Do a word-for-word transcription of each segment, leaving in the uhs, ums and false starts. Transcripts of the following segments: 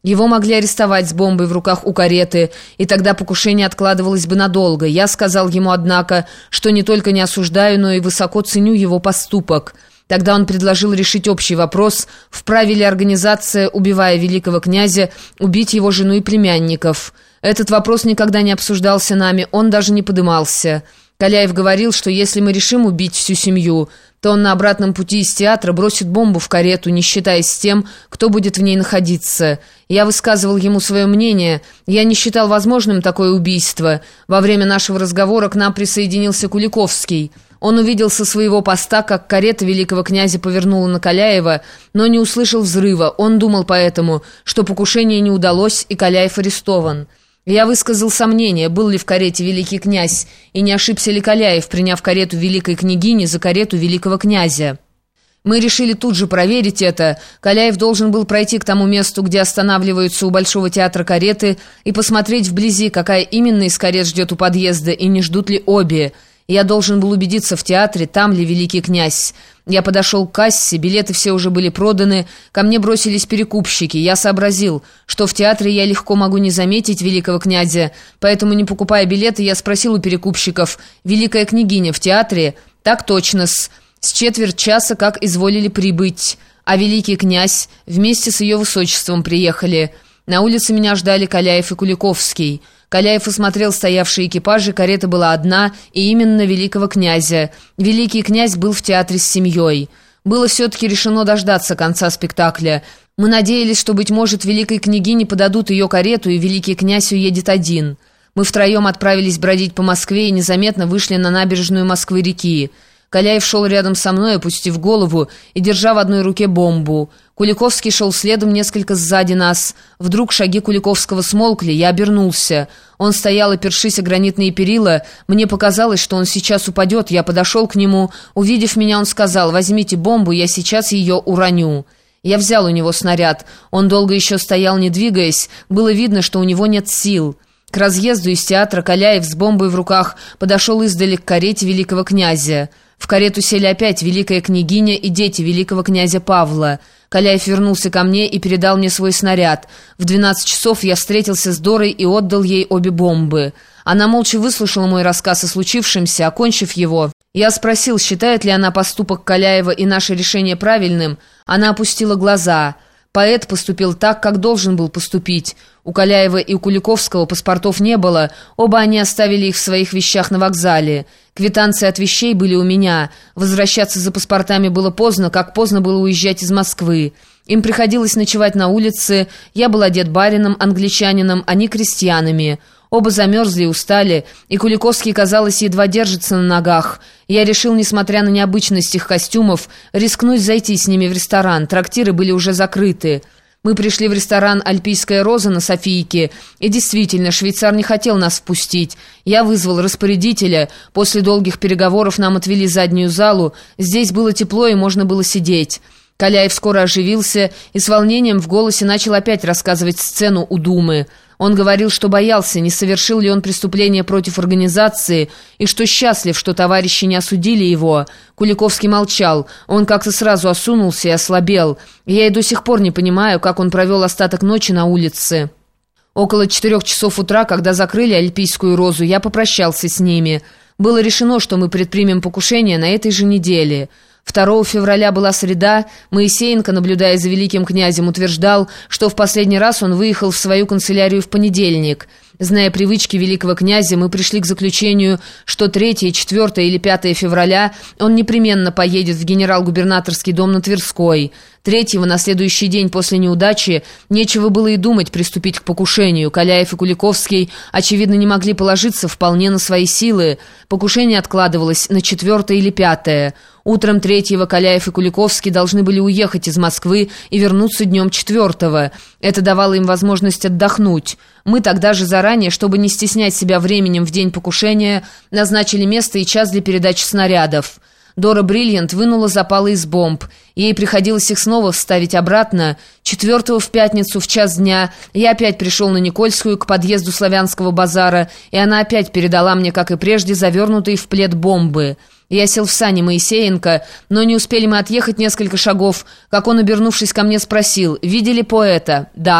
Его могли арестовать с бомбой в руках у кареты, и тогда покушение откладывалось бы надолго. Я сказал ему, однако, что не только не осуждаю, но и высоко ценю его поступок. Тогда он предложил решить общий вопрос, вправе ли организация, убивая великого князя, убить его жену и племянников. Этот вопрос никогда не обсуждался нами, он даже не подымался. Каляев говорил, что если мы решим убить всю семью, то он на обратном пути из театра бросит бомбу в карету, не считаясь с тем, кто будет в ней находиться. Я высказывал ему свое мнение. Я не считал возможным такое убийство. Во время нашего разговора к нам присоединился Куликовский. Он увидел со своего поста, как карета великого князя повернула на Каляева, но не услышал взрыва. Он думал поэтому, что покушение не удалось, и Каляев арестован. Я высказал сомнение, был ли в карете великий князь, и не ошибся ли Каляев, приняв карету великой княгини за карету великого князя. Мы решили тут же проверить это. Каляев должен был пройти к тому месту, где останавливаются у Большого театра кареты, и посмотреть вблизи, какая именно из карет ждет у подъезда, и не ждут ли обе. Я должен был убедиться в театре, там ли великий князь. Я подошел к кассе, билеты все уже были проданы, ко мне бросились перекупщики. Я сообразил, что в театре я легко могу не заметить великого князя, поэтому, не покупая билеты, я спросил у перекупщиков: «Великая княгиня в театре?» «Так точно-с. С четверть часа как изволили прибыть. А великий князь вместе с ее высочеством приехали». На улице меня ждали Каляев и Куликовский. Каляев осмотрел стоявшие экипажи, карета была одна, и именно великого князя. Великий князь был в театре с семьей. Было все-таки решено дождаться конца спектакля. Мы надеялись, что, быть может, великой княгине подадут ее карету, и великий князь уедет один. Мы втроем отправились бродить по Москве и незаметно вышли на набережную Москвы-реки. Каляев шел рядом со мной, опустив голову и держа в одной руке бомбу. Куликовский шел следом несколько сзади нас. Вдруг шаги Куликовского смолкли, я обернулся. Он стоял, опершись о гранитные перила. Мне показалось, что он сейчас упадет. Я подошел к нему. Увидев меня, он сказал: «Возьмите бомбу, я сейчас ее уроню». Я взял у него снаряд. Он долго еще стоял, не двигаясь. Было видно, что у него нет сил. К разъезду из театра Каляев с бомбой в руках подошел издали к карете великого князя. В карету сели опять великая княгиня и дети великого князя Павла. Каляев вернулся ко мне и передал мне свой снаряд. В двенадцать часов я встретился с Дорой и отдал ей обе бомбы. Она молча выслушала мой рассказ о случившемся. Окончив его, я спросил, считает ли она поступок Каляева и наше решение правильным. Она опустила глаза. Поэт поступил так, как должен был поступить. У Каляева и у Куликовского паспортов не было, оба они оставили их в своих вещах на вокзале. Квитанции от вещей были у меня. Возвращаться за паспортами было поздно, как поздно было уезжать из Москвы. Им приходилось ночевать на улице, я был одет барином, англичанином, они крестьянами. Оба замерзли и устали, и Куликовский, казалось, едва держится на ногах. Я решил, несмотря на необычность их костюмов, рискнуть зайти с ними в ресторан, трактиры были уже закрыты. Мы пришли в ресторан «Альпийская роза» на Софийке, и действительно, швейцар не хотел нас впустить. Я вызвал распорядителя, после долгих переговоров нам отвели заднюю залу, здесь было тепло и можно было сидеть. Каляев скоро оживился и с волнением в голосе начал опять рассказывать сцену у Думы. Он говорил, что боялся, не совершил ли он преступление против организации, и что счастлив, что товарищи не осудили его. Куликовский молчал. Он как-то сразу осунулся и ослабел. Я и до сих пор не понимаю, как он провел остаток ночи на улице. Около четырех часов утра, когда закрыли Альпийскую розу, я попрощался с ними. Было решено, что мы предпримем покушение на этой же неделе. второго февраля была среда. Моисеенко, наблюдая за великим князем, утверждал, что в последний раз он выехал в свою канцелярию в понедельник. Зная привычки великого князя, мы пришли к заключению, что третьего, четвёртого или пятого февраля он непременно поедет в генерал-губернаторский дом на Тверской. Третьего, на следующий день после неудачи, нечего было и думать приступить к покушению. Каляев и Куликовский, очевидно, не могли положиться вполне на свои силы. Покушение откладывалось на четвёртое или пятое. Утром третьего Каляев и Куликовский должны были уехать из Москвы и вернуться днем четвёртого. Это давало им возможность отдохнуть. Мы тогда же заранее, чтобы не стеснять себя временем в день покушения, назначили место и час для передачи снарядов. Дора Бриллиант вынула запалы из бомб. Ей приходилось их снова вставить обратно. Четвертого в пятницу в час дня я опять пришел на Никольскую к подъезду Славянского базара, и она опять передала мне, как и прежде, завернутые в плед бомбы. Я сел в сани Моисеенко, но не успели мы отъехать несколько шагов, как он, обернувшись ко мне, спросил: «Видели поэта?» «Да».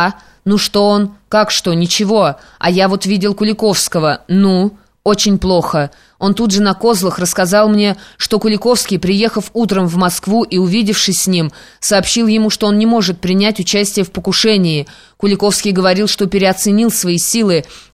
«Ну что он? Как что? Ничего. А я вот видел Куликовского. Ну?» «Очень плохо. Он тут же на козлах рассказал мне, что Куликовский, приехав утром в Москву и увидевшись с ним, сообщил ему, что он не может принять участие в покушении. Куликовский говорил, что переоценил свои силы,